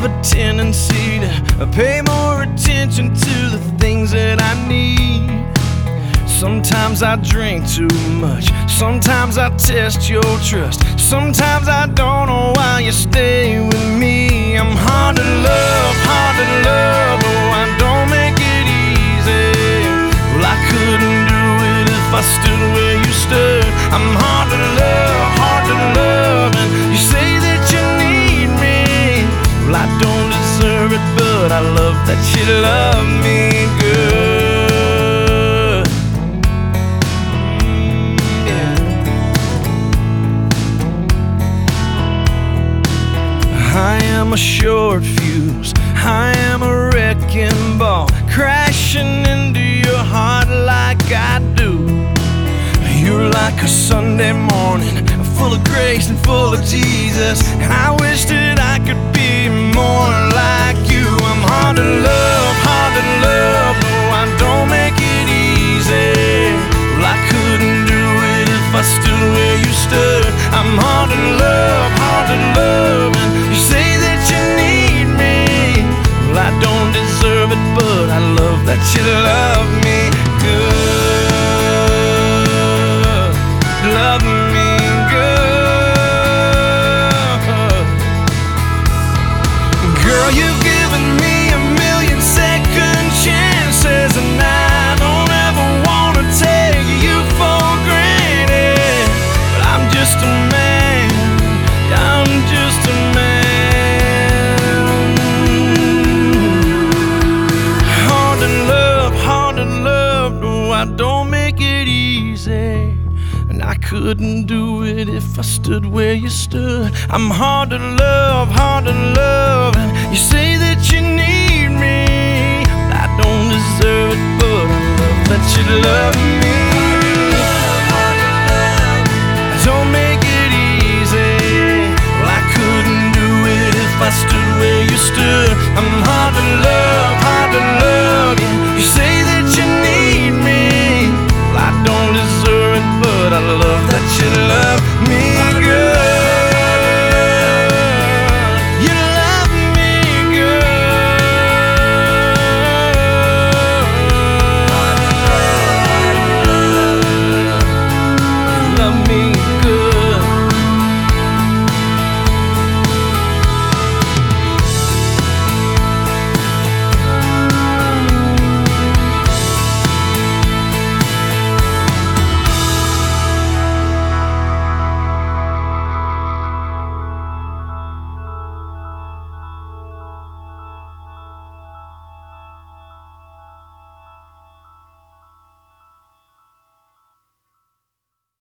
have a tendency to pay more attention to the things that I need. Sometimes I drink too much, sometimes I test your trust, sometimes I don't know why you stay with me. I'm hard to love, oh, I don't make it easy. Well, I couldn't do it if I stood where you stood. I'm hard to love, and you say that you need me. Well, I don't deserve it, but I love that you love me good. I am a short fuse, I am a wrecking ball, crashing into your heart like I do. You're like a Sunday morning, full of grace and full of Jesus, and I wish that I could be more like you. I'm hard to love, oh, I don't make it easy. Well, I couldn't do it if I stood where you stood. I'm hard to love, and you say that you need me. Well, I don't deserve it, but I love that you love me good. Love me good. Girl, you've given me a million second chances, and I don't ever wanna take you for granted. But I'm just a man, I'm just a man. Hard to love, no, I don't make it easy. And I couldn't do it if I stood where you stood. I'm hard to love, and you say that you need me. I don't deserve it, but I love that you love me. I don't make it easy. Well, I couldn't do it if I stood where you stood. I'm hard to love.